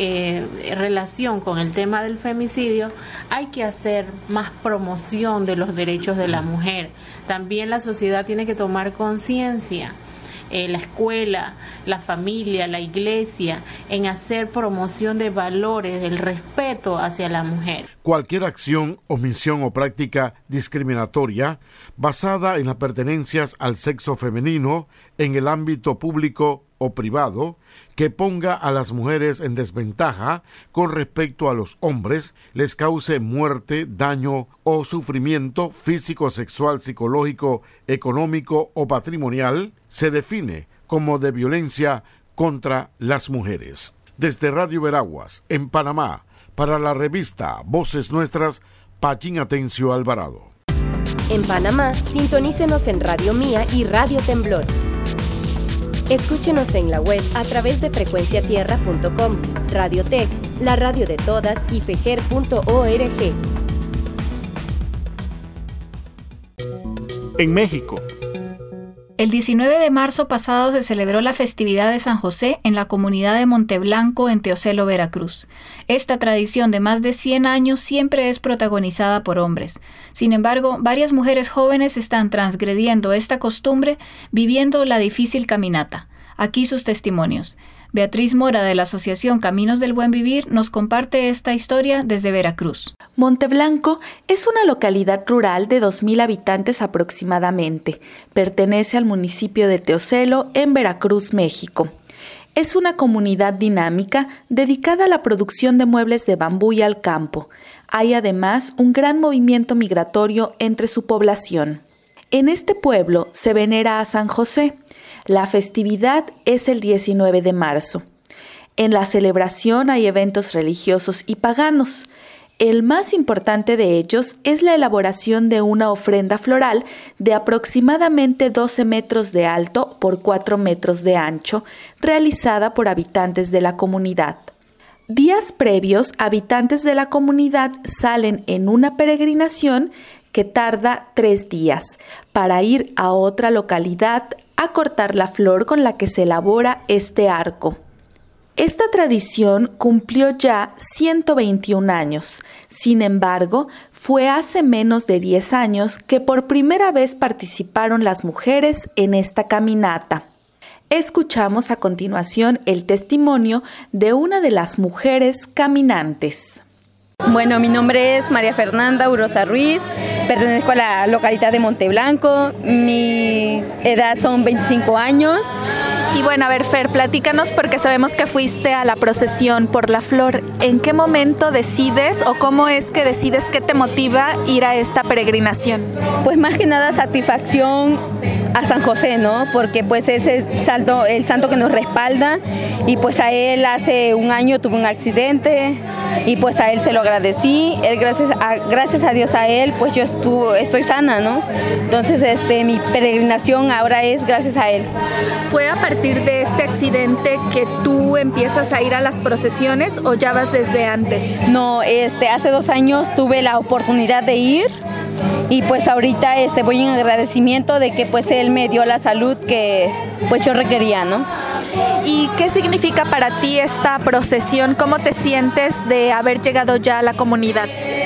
S14: relación con el tema del femicidio, hay que hacer más promoción de los derechos de la mujer. También la sociedad tiene que tomar conciencia, la escuela, la familia, la iglesia, en hacer promoción de valores, del respeto hacia la mujer.
S12: Cualquier acción, omisión o práctica discriminatoria basada en las pertenencias al sexo femenino en el ámbito público o privado que ponga a las mujeres en desventaja con respecto a los hombres, les cause muerte, daño o sufrimiento físico, sexual, psicológico, económico o patrimonial, se define como de violencia contra las mujeres. Desde Radio Veraguas, en Panamá, para la revista Voces Nuestras, Pachín Atencio Alvarado.
S1: En Panamá, sintonícenos en Radio Mía y Radio Temblor. Escúchenos en la web a través de frecuenciatierra.com, Radiotech, la radio de todas, y fejer.org.
S2: En México.
S4: El 19 de marzo pasado se celebró la festividad de San José en la comunidad de Monteblanco, en Teocelo, Veracruz. Esta tradición de más de 100 años siempre es protagonizada por hombres. Sin embargo, varias mujeres jóvenes están transgrediendo esta costumbre, viviendo la difícil caminata. Aquí sus testimonios. Beatriz Mora, de la Asociación Caminos del Buen Vivir, nos comparte esta historia desde Veracruz.
S13: Monteblanco es una localidad rural de 2,000 habitantes aproximadamente. Pertenece al municipio de Teocelo, en Veracruz, México. Es una comunidad dinámica dedicada a la producción de muebles de bambú y al campo. Hay además un gran movimiento migratorio entre su población. En este pueblo se venera a San José. La festividad es el 19 de marzo. En la celebración hay eventos religiosos y paganos. El más importante de ellos es la elaboración de una ofrenda floral de aproximadamente 12 metros de alto por 4 metros de ancho, realizada por habitantes de la comunidad. Días previos, habitantes de la comunidad salen en una peregrinación que tarda 3 días para ir a otra localidad a cortar la flor con la que se elabora este arco. Esta tradición cumplió ya 121 años. Sin embargo, fue hace menos de 10 años que por primera vez participaron las mujeres en esta caminata. Escuchamos a continuación el testimonio de una de las mujeres caminantes.
S15: Bueno, mi nombre es María Fernanda Urosa Ruiz, pertenezco a la localidad de Monteblanco, mi edad son 25 años.
S13: Y bueno, a ver, Fer, platícanos, porque sabemos que fuiste a la procesión por la flor. ¿En qué momento decides o cómo es que decides, qué te motiva ir a esta peregrinación?
S15: Pues más que nada satisfacción a San José, ¿no? Porque pues es el santo que nos respalda, y pues a él hace un año tuvo un accidente y pues a él se lo agradecí. Gracias a Dios, a él pues yo estoy sana, ¿no? Entonces mi peregrinación ahora es gracias a él.
S13: ¿Fue a partir de este accidente que tú empiezas a ir a las procesiones o ya vas desde antes?
S15: No, hace 2 años tuve la oportunidad de ir, y pues ahorita voy en agradecimiento de que pues él me dio la salud que pues yo requería, ¿no?
S13: ¿Y qué significa para ti esta procesión? ¿Cómo te sientes de haber llegado ya a la comunidad?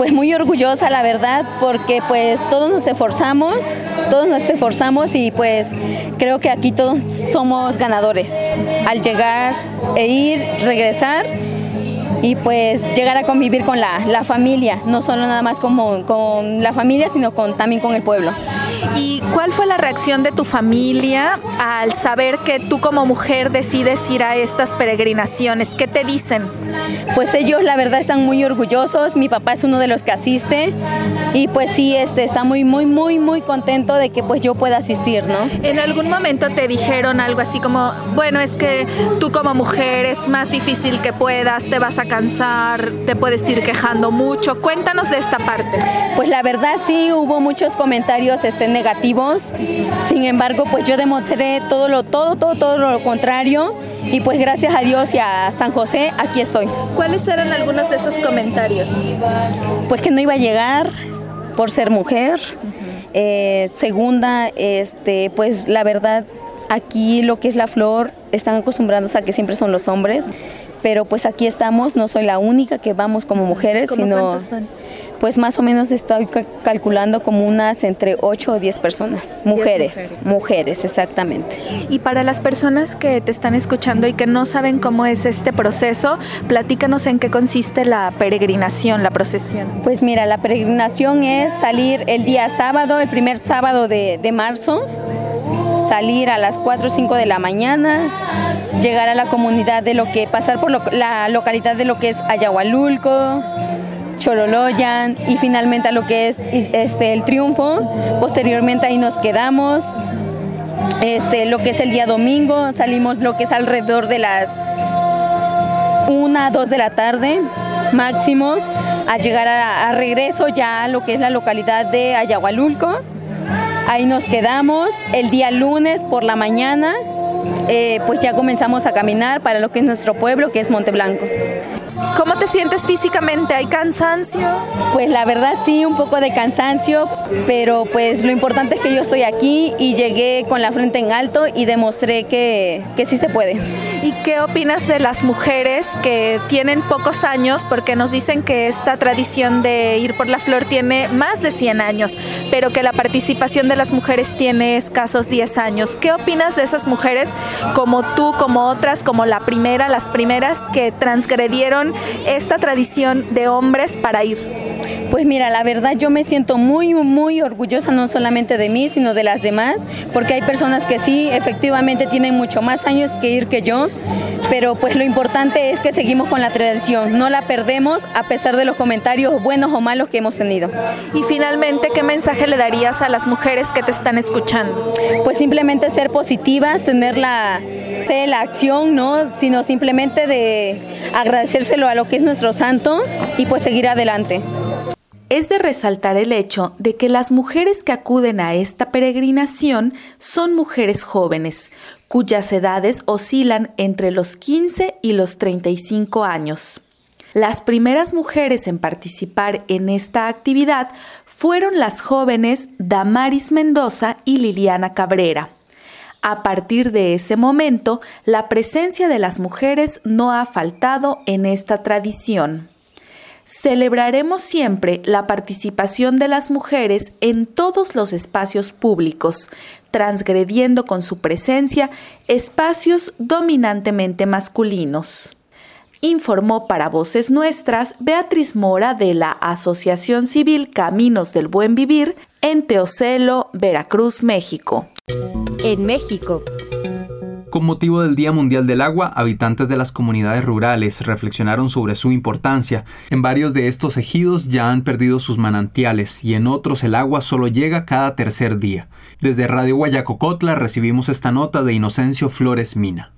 S15: Pues muy orgullosa, la verdad, porque pues todos nos esforzamos y pues creo que aquí todos somos ganadores al llegar e ir, regresar y pues llegar a convivir con la familia, no solo nada más con la familia, sino también con el pueblo.
S16: ¿Y cuál fue la reacción de tu familia al saber que tú como mujer decides ir a estas peregrinaciones? ¿Qué te dicen?
S15: Pues ellos la verdad están muy orgullosos, mi papá es uno de los que asiste y pues sí, está muy contento de que pues yo pueda asistir, ¿no?
S16: ¿En algún momento te dijeron algo así como, bueno, es que tú como mujer es más difícil que puedas, te vas a cansar, te puedes ir quejando mucho? Cuéntanos de esta parte.
S15: Pues la verdad sí, hubo muchos comentarios negativos, sin embargo pues yo demostré todo lo contrario y pues gracias a Dios y a San José aquí estoy.
S16: ¿Cuáles eran algunos de esos comentarios?
S15: Pues que no iba a llegar por ser mujer. Segunda, pues la verdad aquí lo que es la flor están acostumbrados a que siempre son los hombres, pero pues aquí estamos, no soy la única que vamos como mujeres, sino
S16: ¿cuántas van?
S15: Pues más o menos estoy calculando como unas entre 8 o 10 personas, mujeres, exactamente.
S16: Y para las personas que te están escuchando y que no saben cómo es este proceso, platícanos en qué consiste la peregrinación, la procesión.
S15: Pues mira, la peregrinación es salir el día sábado, el primer sábado de marzo, salir a las 4 o 5 de la mañana, llegar a la comunidad pasar por la localidad de lo que es Ayahualulco, Chololoyan y finalmente a lo que es el Triunfo. Posteriormente ahí nos quedamos. Lo que es el día domingo, salimos lo que es alrededor de las 1, 2 de la tarde máximo, a llegar a regreso ya a lo que es la localidad de Ayahualulco. Ahí nos quedamos. El día lunes por la mañana, pues ya comenzamos a caminar para lo que es nuestro pueblo, que es Monteblanco.
S16: ¿Cómo te sientes físicamente? ¿Hay cansancio?
S15: Pues la verdad sí, un poco de cansancio, pero pues lo importante es que yo estoy aquí y llegué con la frente en alto y demostré que sí se puede.
S16: ¿Y qué opinas de las mujeres que tienen pocos años? Porque nos dicen que esta tradición de ir por la flor tiene más de 100 años, pero que la participación de las mujeres tiene escasos 10 años. ¿Qué opinas de esas mujeres como tú, como otras, como las primeras que transgredieron esta tradición de hombres para ir?
S15: Pues mira, la verdad yo me siento muy orgullosa, no solamente de mí, sino de las demás, porque hay personas que sí, efectivamente tienen mucho más años que ir que yo, pero pues lo importante es que seguimos con la tradición, no la perdemos a pesar de los comentarios buenos o malos que hemos tenido.
S16: Y finalmente, ¿qué mensaje le darías a las mujeres que te están escuchando?
S15: Pues simplemente ser positivas, tener la acción, ¿no? Sino simplemente de agradecérselo a lo que es nuestro santo y pues seguir adelante.
S5: Es de resaltar el hecho de que las mujeres que acuden a esta peregrinación son mujeres jóvenes, cuyas edades oscilan entre los 15 y los 35 años. Las primeras mujeres en participar en esta actividad fueron las jóvenes Damaris Mendoza y Liliana Cabrera. A partir de ese momento, la presencia de las mujeres no ha faltado en esta tradición. Celebraremos siempre la participación de las mujeres en todos los espacios públicos, transgrediendo con su presencia espacios dominantemente masculinos. Informó para Voces Nuestras Beatriz Mora de la Asociación Civil Caminos del Buen Vivir en Teocelo, Veracruz, México.
S1: En México.
S3: Con motivo del Día Mundial del Agua, habitantes de las comunidades rurales reflexionaron sobre su importancia. En varios de estos ejidos ya han perdido sus manantiales y en otros el agua solo llega cada tercer día. Desde Radio Guayacocotla recibimos esta nota de Inocencio Flores Mina.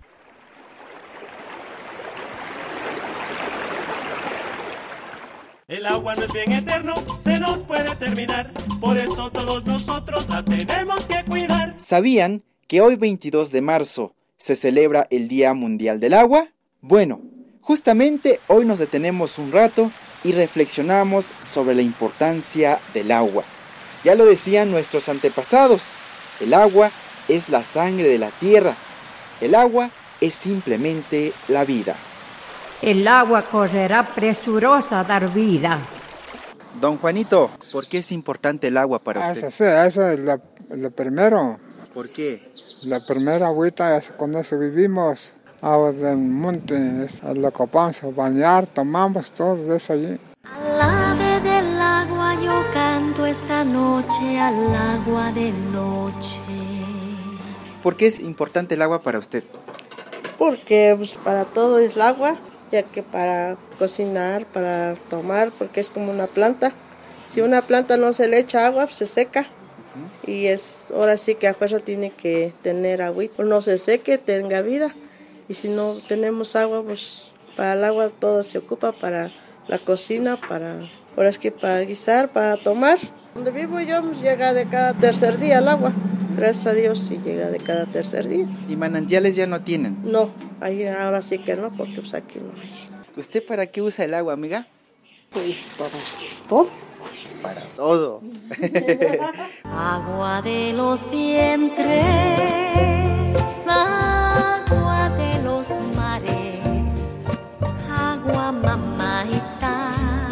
S11: El agua no es bien eterno, se nos puede terminar, por eso todos nosotros la tenemos que cuidar.
S17: ¿Sabían que hoy 22 de marzo se celebra el Día Mundial del Agua? Bueno, justamente hoy nos detenemos un rato y reflexionamos sobre la importancia del agua. Ya lo decían nuestros antepasados, el agua es la sangre de la tierra, el agua es simplemente la vida.
S18: El agua correrá presurosa a dar vida.
S17: Don Juanito, ¿por qué es importante el agua para usted?
S6: Eso es lo primero.
S17: ¿Por qué?
S6: La primera agüita es cuando vivimos, agua del monte, es lo que vamos a bañar, tomamos todo eso allí.
S18: Al ave del agua yo canto esta noche, al agua de noche.
S17: ¿Por qué es importante el agua para usted?
S19: Porque pues, para todo es el agua, ya que para cocinar, para tomar, porque es como una planta. Si una planta no se le echa agua, pues se seca. Y ahora sí que a fuerza tiene que tener agua, no se seque, tenga vida. Y si no tenemos agua, pues para el agua todo se ocupa, para la cocina, ahora es que para guisar, para tomar. Donde vivo yo pues, llega de cada tercer día el agua. Gracias a Dios sí llega de cada tercer día.
S17: ¿Y manantiales ya no tienen?
S19: No, ahora sí que no, porque pues aquí no hay.
S17: ¿Usted para qué usa el agua, amiga?
S19: Pues para todo.
S17: Para todo.
S18: Agua de los vientres, agua de los mares, agua mamaita,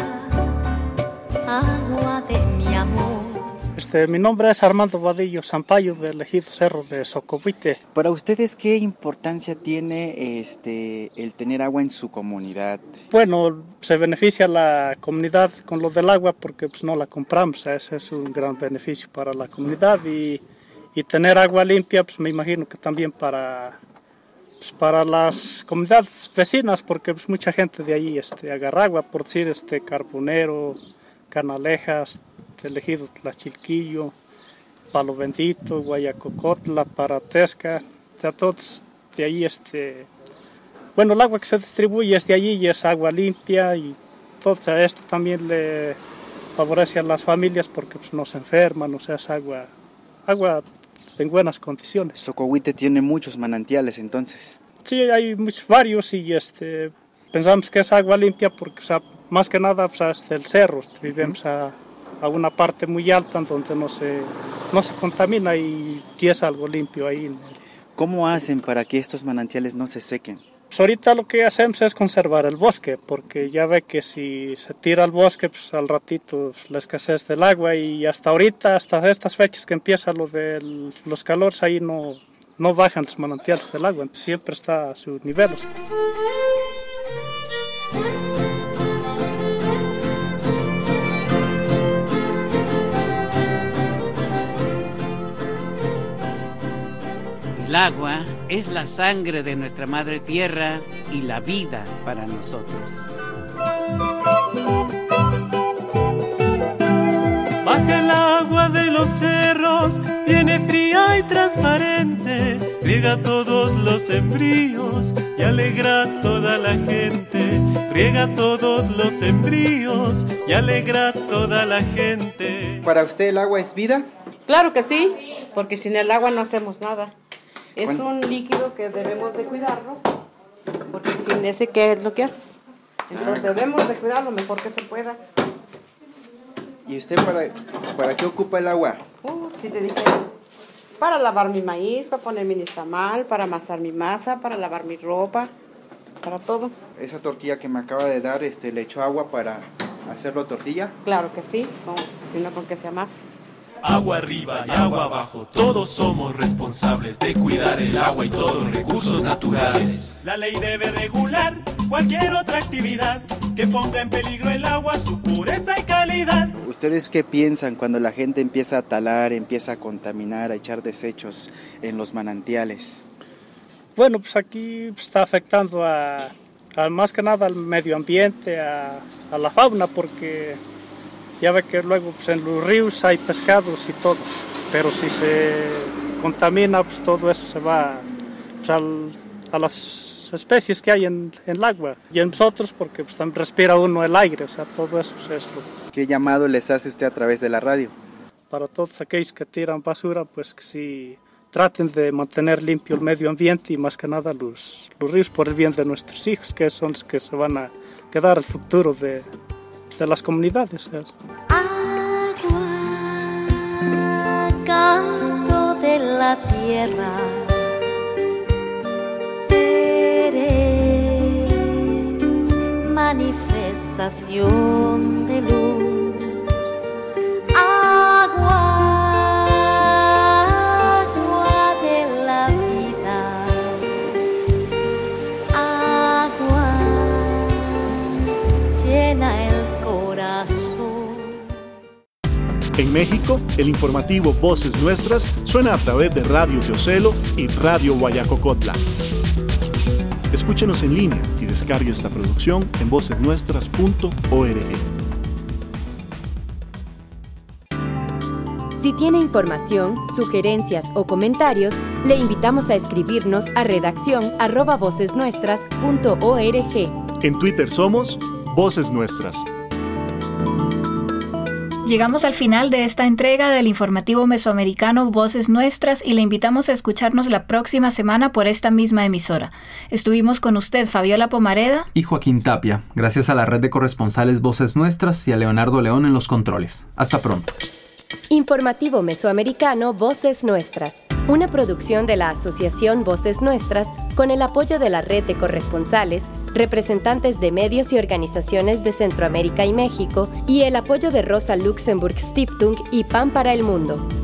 S18: agua de mi amor.
S20: Mi nombre es Armando Vadillo Sampaio, del ejido Cerro de Socohuite.
S17: Para ustedes, ¿qué importancia tiene el tener agua en su comunidad?
S20: Bueno, se beneficia la comunidad con lo del agua porque pues, no la compramos. Ese es un gran beneficio para la comunidad y tener agua limpia, pues me imagino que también para las comunidades vecinas, porque pues, mucha gente de ahí agarra agua, por decir Carbonero, Canalejas, el ejido Tlachilquillo, Palo Bendito, Guayacocotla, Paratesca, o sea, todos de ahí, bueno, el agua que se distribuye es de allí y es agua limpia y todo, o sea, esto también le favorece a las familias porque pues, no se enferman, o sea, es agua en buenas condiciones.
S17: Socohuite tiene muchos manantiales, entonces.
S20: Sí, hay varios y pensamos que es agua limpia porque, o sea, más que nada, o sea, es del cerro, vivimos a una parte muy alta donde no se contamina y es algo limpio ahí.
S17: ¿Cómo hacen para que estos manantiales no se sequen?
S20: Pues ahorita lo que hacemos es conservar el bosque, porque ya ve que si se tira el bosque, pues al ratito la escasez del agua y hasta ahorita, hasta estas fechas que empieza lo de los calores, ahí no bajan los manantiales del agua, siempre está a sus niveles.
S21: El agua es la sangre de nuestra madre tierra y la vida para nosotros.
S11: Baja el agua de los cerros, viene fría y transparente, riega todos los sembríos y alegra a toda la gente. Riega todos los sembríos y alegra a toda la gente.
S17: ¿Para usted el agua es vida?
S19: Claro que sí, porque sin el agua no hacemos nada. Es un líquido que debemos de cuidarlo, porque sin ese, ¿qué es lo que haces? Entonces debemos de cuidarlo lo mejor que se pueda.
S17: ¿Y usted para qué ocupa el agua?
S19: Sí te dije, para lavar mi maíz, para poner mi nixtamal, para amasar mi masa, para lavar mi ropa, para todo.
S17: ¿Esa tortilla que me acaba de dar, le echó agua para hacerlo tortilla?
S19: Claro que sí, si no, ¿con qué se amasa?
S11: Agua arriba y agua abajo, todos somos responsables de cuidar el agua y todos los recursos naturales. La ley debe regular cualquier otra actividad que ponga en peligro el agua, su pureza y calidad.
S17: ¿Ustedes qué piensan cuando la gente empieza a talar, empieza a contaminar, a echar desechos en los manantiales?
S20: Bueno, pues aquí está afectando a más que nada al medio ambiente, a la fauna, porque ya ve que luego pues, en los ríos hay pescados y todo, pero si se contamina, pues todo eso se va pues, a las especies que hay en el agua y en nosotros, porque pues, también respira uno el aire, o sea, todo eso es lo...
S17: ¿Qué llamado les hace usted a través de la radio?
S20: Para todos aquellos que tiran basura, pues que sí traten de mantener limpio el medio ambiente y más que nada los ríos por el bien de nuestros hijos, que son los que se van a quedar el futuro de las comunidades.
S18: Agua, canto de la tierra, eres manifestación de luz.
S2: En México, el informativo Voces Nuestras suena a través de Radio Teocelo y Radio Guayacocotla. Escúchenos en línea y descargue esta producción en vocesnuestras.org.
S1: Si tiene información, sugerencias o comentarios, le invitamos a escribirnos a redacción@vocesnuestras.org.
S2: En Twitter somos Voces Nuestras.
S4: Llegamos al final de esta entrega del informativo mesoamericano Voces Nuestras y le invitamos a escucharnos la próxima semana por esta misma emisora. Estuvimos con usted, Fabiola Pomareda
S3: y Joaquín Tapia, gracias a la red de corresponsales Voces Nuestras y a Leonardo León en los controles. Hasta pronto.
S1: Informativo Mesoamericano Voces Nuestras, una producción de la Asociación Voces Nuestras con el apoyo de la red de corresponsales, representantes de medios y organizaciones de Centroamérica y México y el apoyo de Rosa Luxemburg Stiftung y Pan para el Mundo.